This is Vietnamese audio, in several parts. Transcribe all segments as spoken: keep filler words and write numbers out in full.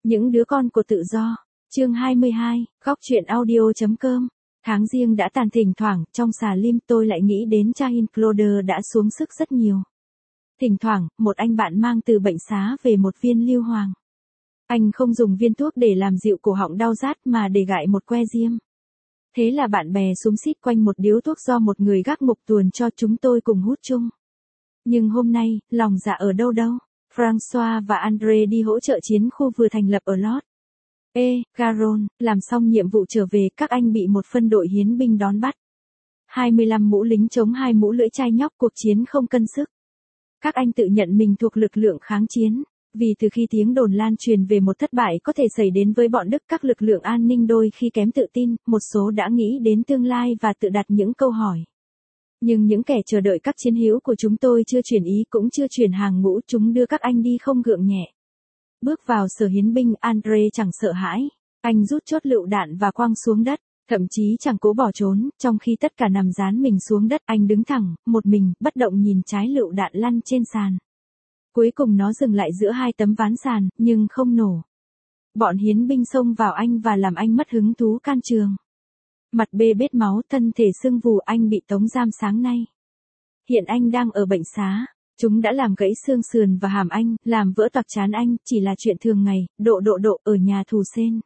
Những đứa con của tự do. Chương hai mươi hai, góc truyện audio.com. Tháng riêng đã tàn, thỉnh thoảng, trong xà lim tôi lại nghĩ đến Jean-Claude đã xuống sức rất nhiều. Thỉnh thoảng, một anh bạn mang từ bệnh xá về một viên lưu hoàng. Anh không dùng viên thuốc để làm dịu cổ họng đau rát mà để gại một que diêm. Thế là bạn bè xúm xít quanh một điếu thuốc do một người gác ngục tuồn cho chúng tôi cùng hút chung. Nhưng hôm nay, lòng dạ ở đâu đâu? François và André đi hỗ trợ chiến khu vừa thành lập ở Lot. Ê, Garon, làm xong nhiệm vụ trở về, các anh bị một phân đội hiến binh đón bắt. hai mươi lăm mũ lính chống hai mũ lưỡi chai nhóc, cuộc chiến không cân sức. Các anh tự nhận mình thuộc lực lượng kháng chiến, vì từ khi tiếng đồn lan truyền về một thất bại có thể xảy đến với bọn Đức, các lực lượng an ninh đôi khi kém tự tin, một số đã nghĩ đến tương lai và tự đặt những câu hỏi. Nhưng những kẻ chờ đợi các chiến hữu của chúng tôi chưa chuyển ý cũng chưa chuyển hàng ngũ, chúng đưa các anh đi không gượng nhẹ. Bước vào sở hiến binh, André chẳng sợ hãi, anh rút chốt lựu đạn và quăng xuống đất, thậm chí chẳng cố bỏ trốn, trong khi tất cả nằm dán mình xuống đất, anh đứng thẳng, một mình, bất động nhìn trái lựu đạn lăn trên sàn. Cuối cùng nó dừng lại giữa hai tấm ván sàn, nhưng không nổ. Bọn hiến binh xông vào anh và làm anh mất hứng thú can trường. Mặt bê bết máu, thân thể sưng vù, anh bị tống giam sáng nay. Hiện anh đang ở bệnh xá. Chúng đã làm gãy xương sườn và hàm anh, làm vỡ toạc trán anh, chỉ là chuyện thường ngày, độ độ độ ở nhà thù sen.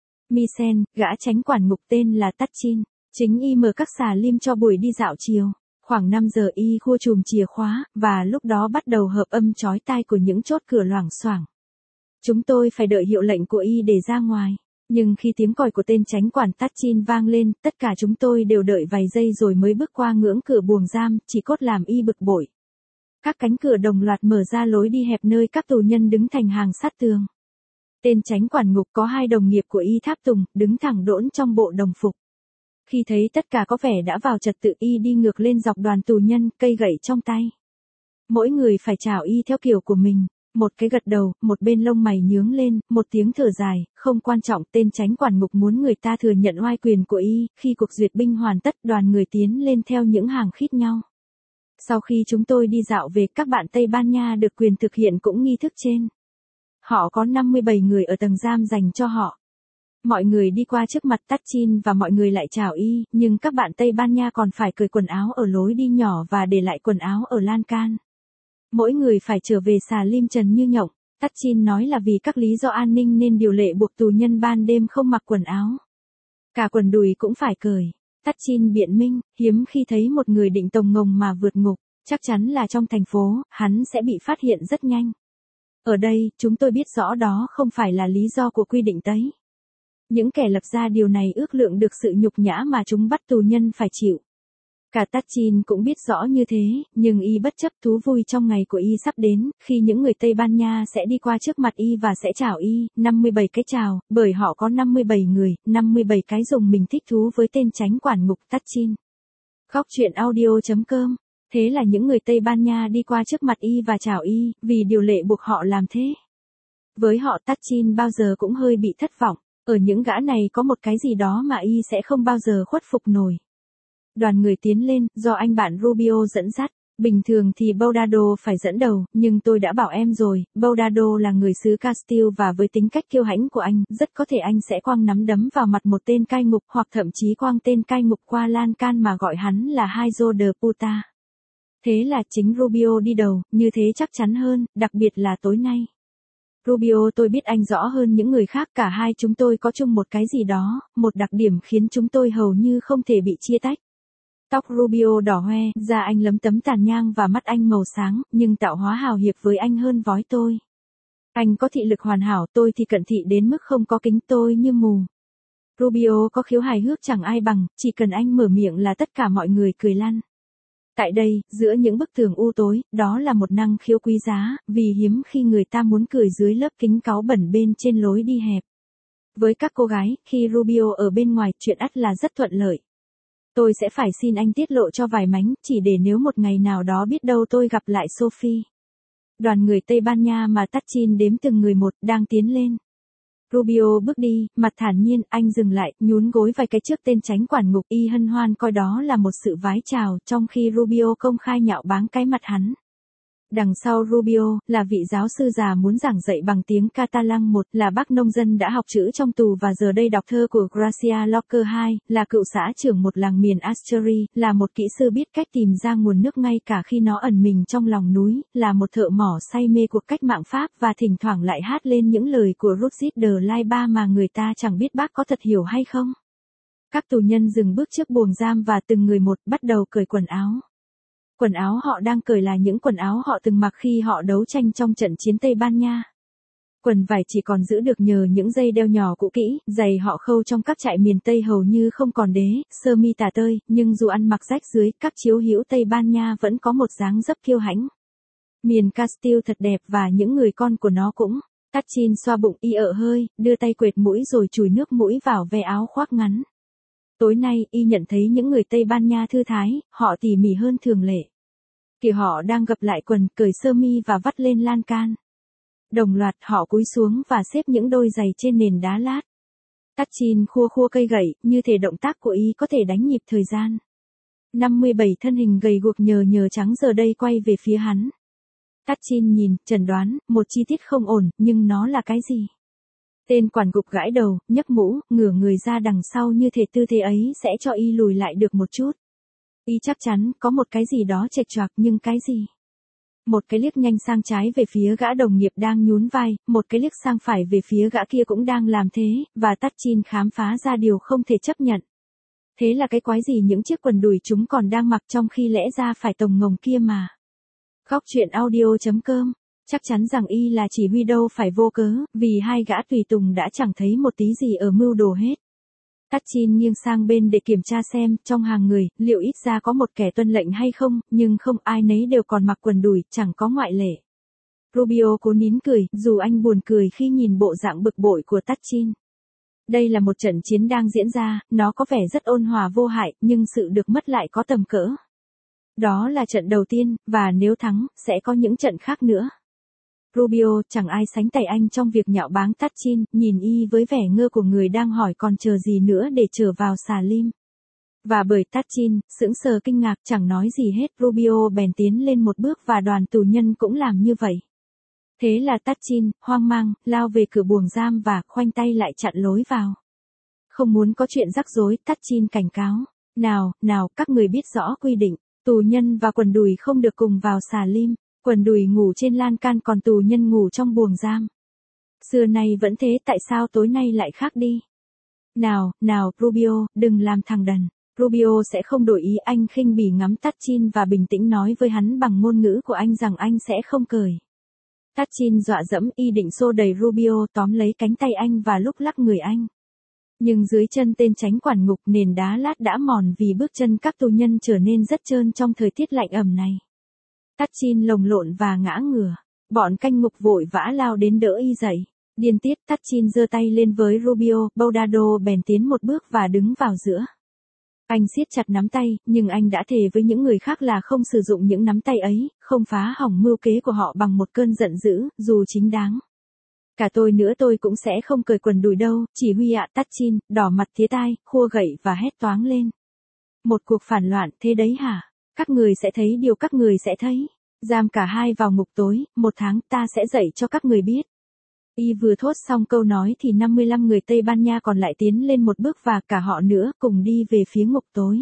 Misen, gã chánh quản ngục tên là Tatchin, chính y mở các xà lim cho buổi đi dạo chiều. Khoảng năm giờ y khua chùm chìa khóa, và lúc đó bắt đầu hợp âm chói tai của những chốt cửa loảng xoảng. Chúng tôi phải đợi hiệu lệnh của y để ra ngoài. Nhưng khi tiếng còi của tên chánh quản Tatchin vang lên, tất cả chúng tôi đều đợi vài giây rồi mới bước qua ngưỡng cửa buồng giam, chỉ cốt làm y bực bội. Các cánh cửa đồng loạt mở ra lối đi hẹp nơi các tù nhân đứng thành hàng sát tường. Tên chánh quản ngục có hai đồng nghiệp của y tháp tùng, đứng thẳng đỗn trong bộ đồng phục. Khi thấy tất cả có vẻ đã vào trật tự, y đi ngược lên dọc đoàn tù nhân, cây gậy trong tay. Mỗi người phải chào y theo kiểu của mình, một cái gật đầu, một bên lông mày nhướng lên, một tiếng thở dài, không quan trọng, tên chánh quản ngục muốn người ta thừa nhận oai quyền của y. Khi cuộc duyệt binh hoàn tất, đoàn người tiến lên theo những hàng khít nhau. Sau khi chúng tôi đi dạo về, các bạn Tây Ban Nha được quyền thực hiện cũng nghi thức trên. Họ có năm mươi bảy người ở tầng giam dành cho họ. Mọi người đi qua trước mặt Tatchin và mọi người lại chào y, nhưng các bạn Tây Ban Nha còn phải cởi quần áo ở lối đi nhỏ và để lại quần áo ở lan can. Mỗi người phải trở về xà lim trần như nhộng. Tatchin nói là vì các lý do an ninh nên điều lệ buộc tù nhân ban đêm không mặc quần áo. Cả quần đùi cũng phải cởi. Tatchin biện minh, hiếm khi thấy một người định tồng ngồng mà vượt ngục, chắc chắn là trong thành phố, hắn sẽ bị phát hiện rất nhanh. Ở đây, chúng tôi biết rõ đó không phải là lý do của quy định tấy. Những kẻ lập ra điều này ước lượng được sự nhục nhã mà chúng bắt tù nhân phải chịu. Cả Tatchin cũng biết rõ như thế, nhưng y bất chấp. Thú vui trong ngày của y sắp đến, khi những người Tây Ban Nha sẽ đi qua trước mặt y và sẽ chào y, năm mươi bảy cái chào, bởi họ có năm mươi bảy người, năm mươi bảy cái dùng mình thích thú với tên chánh quản ngục Tatchin. Góc truyện audio.com. Thế là những người Tây Ban Nha đi qua trước mặt y và chào y, vì điều lệ buộc họ làm thế. Với họ, Tatchin bao giờ cũng hơi bị thất vọng, ở những gã này có một cái gì đó mà y sẽ không bao giờ khuất phục nổi. Đoàn người tiến lên, do anh bạn Rubio dẫn dắt. Bình thường thì Baudado phải dẫn đầu, nhưng tôi đã bảo em rồi, Baudado là người xứ Castile và với tính cách kiêu hãnh của anh, rất có thể anh sẽ quăng nắm đấm vào mặt một tên cai ngục, hoặc thậm chí quăng tên cai ngục qua lan can mà gọi hắn là Hijo de puta. Thế là chính Rubio đi đầu, như thế chắc chắn hơn, đặc biệt là tối nay. Rubio tôi biết anh rõ hơn những người khác, cả hai chúng tôi có chung một cái gì đó, một đặc điểm khiến chúng tôi hầu như không thể bị chia tách. Tóc Rubio đỏ hoe, da anh lấm tấm tàn nhang và mắt anh màu sáng, nhưng tạo hóa hào hiệp với anh hơn vói tôi. Anh có thị lực hoàn hảo, tôi thì cận thị đến mức không có kính, tôi như mù. Rubio có khiếu hài hước chẳng ai bằng, chỉ cần anh mở miệng là tất cả mọi người cười lăn. Tại đây, giữa những bức tường u tối, đó là một năng khiếu quý giá, vì hiếm khi người ta muốn cười dưới lớp kính cáu bẩn bên trên lối đi hẹp. Với các cô gái, khi Rubio ở bên ngoài, chuyện ắt là rất thuận lợi. Tôi sẽ phải xin anh tiết lộ cho vài mánh, chỉ để nếu một ngày nào đó biết đâu tôi gặp lại Sophie. Đoàn người Tây Ban Nha mà Tatchin đếm từng người một, đang tiến lên. Rubio bước đi, mặt thản nhiên, anh dừng lại, nhún gối vài cái trước tên chánh quản ngục, y hân hoan coi đó là một sự vái chào, trong khi Rubio công khai nhạo báng cái mặt hắn. Đằng sau Rubio, là vị giáo sư già muốn giảng dạy bằng tiếng Catalan một, là bác nông dân đã học chữ trong tù và giờ đây đọc thơ của Garcia Lorca hai, là cựu xã trưởng một làng miền Asturi, là một kỹ sư biết cách tìm ra nguồn nước ngay cả khi nó ẩn mình trong lòng núi, là một thợ mỏ say mê cuộc cách mạng Pháp và thỉnh thoảng lại hát lên những lời của Rudyard de Laiba mà người ta chẳng biết bác có thật hiểu hay không. Các tù nhân dừng bước trước buồng giam và từng người một bắt đầu cởi quần áo. Quần áo họ đang cởi là những quần áo họ từng mặc khi họ đấu tranh trong trận chiến Tây Ban Nha. Quần vải chỉ còn giữ được nhờ những dây đeo nhỏ cũ kỹ, giày họ khâu trong các trại miền Tây hầu như không còn đế, sơ mi tả tơi, nhưng dù ăn mặc rách dưới, các chiếu hữu Tây Ban Nha vẫn có một dáng dấp kiêu hãnh. Miền Castile thật đẹp và những người con của nó cũng. Tachin xoa bụng y ợ hơi, đưa tay quệt mũi rồi chùi nước mũi vào ve áo khoác ngắn. Tối nay, y nhận thấy những người Tây Ban Nha thư thái, họ tỉ mỉ hơn thường lệ. Kìa họ đang gập lại quần, cởi sơ mi và vắt lên lan can. Đồng loạt họ cúi xuống và xếp những đôi giày trên nền đá lát. Tachin khua khua cây gậy, như thể động tác của y có thể đánh nhịp thời gian. năm mươi bảy thân hình gầy guộc nhờ nhờ trắng giờ đây quay về phía hắn. Tachin nhìn, chẩn đoán, một chi tiết không ổn, nhưng nó là cái gì? Tên quản ngục gãi đầu, nhấc mũ, ngửa người ra đằng sau như thể tư thế ấy sẽ cho y lùi lại được một chút. Y chắc chắn, có một cái gì đó chệch choạc, nhưng cái gì? Một cái liếc nhanh sang trái về phía gã đồng nghiệp đang nhún vai, một cái liếc sang phải về phía gã kia cũng đang làm thế, và Tachin khám phá ra điều không thể chấp nhận. Thế là cái quái gì những chiếc quần đùi chúng còn đang mặc trong khi lẽ ra phải tồng ngồng kia mà. Góc truyện audio chấm com. Chắc chắn rằng y là chỉ huy đâu phải vô cớ, vì hai gã tùy tùng đã chẳng thấy một tí gì ở mưu đồ hết. Tachin nghiêng sang bên để kiểm tra xem, trong hàng người, liệu ít ra có một kẻ tuân lệnh hay không, nhưng không, ai nấy đều còn mặc quần đùi, chẳng có ngoại lệ. Rubio cố nín cười, dù anh buồn cười khi nhìn bộ dạng bực bội của Tachin. Đây là một trận chiến đang diễn ra, nó có vẻ rất ôn hòa vô hại, nhưng sự được mất lại có tầm cỡ. Đó là trận đầu tiên, và nếu thắng, sẽ có những trận khác nữa. Rubio, chẳng ai sánh tay anh trong việc nhạo báng Tachin, nhìn y với vẻ ngơ của người đang hỏi còn chờ gì nữa để trở vào xà lim. Và bởi Tachin, sững sờ kinh ngạc chẳng nói gì hết, Rubio bèn tiến lên một bước và đoàn tù nhân cũng làm như vậy. Thế là Tachin, hoang mang, lao về cửa buồng giam và khoanh tay lại chặn lối vào. Không muốn có chuyện rắc rối, Tachin cảnh cáo. Nào, nào, các người biết rõ quy định, tù nhân và quần đùi không được cùng vào xà lim. Quần đùi ngủ trên lan can còn tù nhân ngủ trong buồng giam. Xưa nay vẫn thế, tại sao tối nay lại khác đi? Nào, nào, Rubio, đừng làm thằng đần. Rubio sẽ không đổi ý, anh khinh bỉ ngắm Tachin và bình tĩnh nói với hắn bằng ngôn ngữ của anh rằng anh sẽ không cởi. Tachin dọa dẫm, y định xô đẩy Rubio tóm lấy cánh tay anh và lúc lắc người anh. Nhưng dưới chân tên chánh quản ngục nền đá lát đã mòn vì bước chân các tù nhân trở nên rất trơn trong thời tiết lạnh ẩm này. Tachin lồng lộn và ngã ngửa. Bọn canh ngục vội vã lao đến đỡ y dậy. Điên tiết, Tachin giơ tay lên với Rubio, Baudado bèn tiến một bước và đứng vào giữa. Anh siết chặt nắm tay, nhưng anh đã thề với những người khác là không sử dụng những nắm tay ấy, không phá hỏng mưu kế của họ bằng một cơn giận dữ, dù chính đáng. Cả tôi nữa tôi cũng sẽ không cởi quần đùi đâu, chỉ huy ạ. Tachin, đỏ mặt tía tai, khua gậy và hét toáng lên. Một cuộc phản loạn, thế đấy hả? Các người sẽ thấy điều các người sẽ thấy. Giam cả hai vào ngục tối, một tháng ta sẽ dạy cho các người biết. Y vừa thốt xong câu nói thì năm mươi lăm người Tây Ban Nha còn lại tiến lên một bước và cả họ nữa cùng đi về phía ngục tối.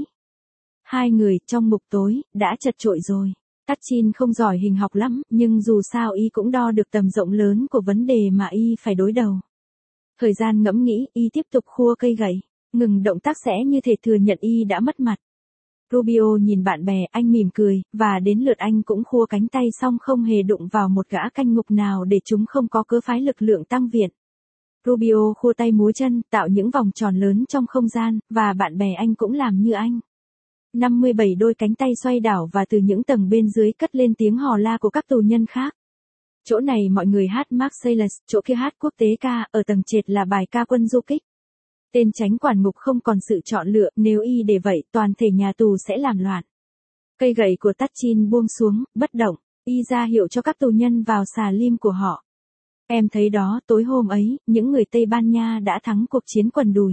Hai người trong ngục tối đã chật chội rồi. Tachin không giỏi hình học lắm, nhưng dù sao y cũng đo được tầm rộng lớn của vấn đề mà y phải đối đầu. Thời gian ngẫm nghĩ, y tiếp tục khua cây gậy, ngừng động tác sẽ như thể thừa nhận y đã mất mặt. Rubio nhìn bạn bè, anh mỉm cười, và đến lượt anh cũng khua cánh tay xong không hề đụng vào một gã canh ngục nào để chúng không có cớ phái lực lượng tăng viện. Rubio khua tay múa chân, tạo những vòng tròn lớn trong không gian, và bạn bè anh cũng làm như anh. năm mươi bảy đôi cánh tay xoay đảo và từ những tầng bên dưới cất lên tiếng hò la của các tù nhân khác. Chỗ này mọi người hát Marseillaise, chỗ kia hát quốc tế ca, ở tầng trệt là bài ca quân du kích. Tên chánh quản ngục không còn sự chọn lựa, nếu y để vậy, toàn thể nhà tù sẽ làm loạn. Cây gậy của Tachin buông xuống, bất động, y ra hiệu cho các tù nhân vào xà lim của họ. Em thấy đó, tối hôm ấy, những người Tây Ban Nha đã thắng cuộc chiến quần đùi.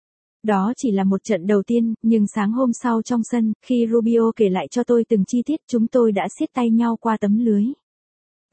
Đó chỉ là một trận đầu tiên, nhưng sáng hôm sau trong sân, khi Rubio kể lại cho tôi từng chi tiết, chúng tôi đã siết tay nhau qua tấm lưới.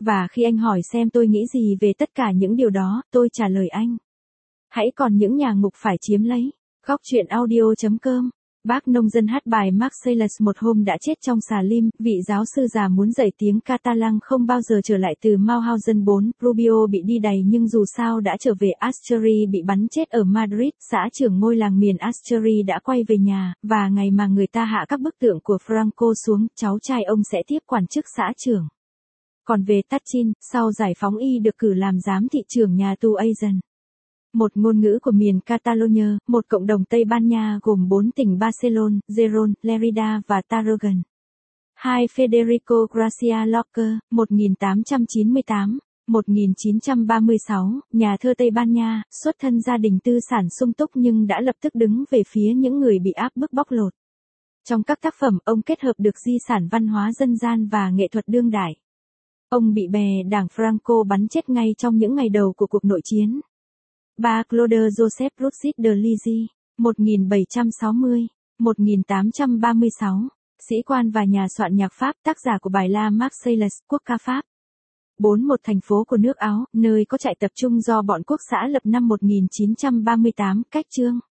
Và khi anh hỏi xem tôi nghĩ gì về tất cả những điều đó, tôi trả lời anh. Hãy còn những nhà ngục phải chiếm lấy. Góc chuyện audio.com. Bác nông dân hát bài Marcellus một hôm đã chết trong xà lim, vị giáo sư già muốn dạy tiếng Catalan không bao giờ trở lại từ Mauthausen bốn, Rubio bị đi đày nhưng dù sao đã trở về. Asteri bị bắn chết ở Madrid, xã trưởng ngôi làng miền Asteri đã quay về nhà, và ngày mà người ta hạ các bức tượng của Franco xuống, cháu trai ông sẽ tiếp quản chức xã trưởng. Còn về Tachin, sau giải phóng y được cử làm giám thị trưởng nhà tù Aizen. Một ngôn ngữ của miền Catalonia, một cộng đồng Tây Ban Nha gồm bốn tỉnh Barcelona, Gijón, Lerida và Tarragona. hai. Federico García Lorca, một nghìn tám trăm chín mươi tám đến một nghìn chín trăm ba mươi sáu, nhà thơ Tây Ban Nha, xuất thân gia đình tư sản sung túc nhưng đã lập tức đứng về phía những người bị áp bức bóc lột. Trong các tác phẩm, ông kết hợp được di sản văn hóa dân gian và nghệ thuật đương đại. Ông bị bè đảng Franco bắn chết ngay trong những ngày đầu của cuộc nội chiến. ba. Claude Joseph Roussit de Lizy, một nghìn bảy trăm sáu mươi đến một nghìn tám trăm ba mươi sáu, sĩ quan và nhà soạn nhạc Pháp, tác giả của bài La Marseillaise, quốc ca Pháp. bốn. Một thành phố của nước Áo, nơi có trại tập trung do bọn quốc xã lập năm một nghìn chín trăm ba mươi tám, cách chương.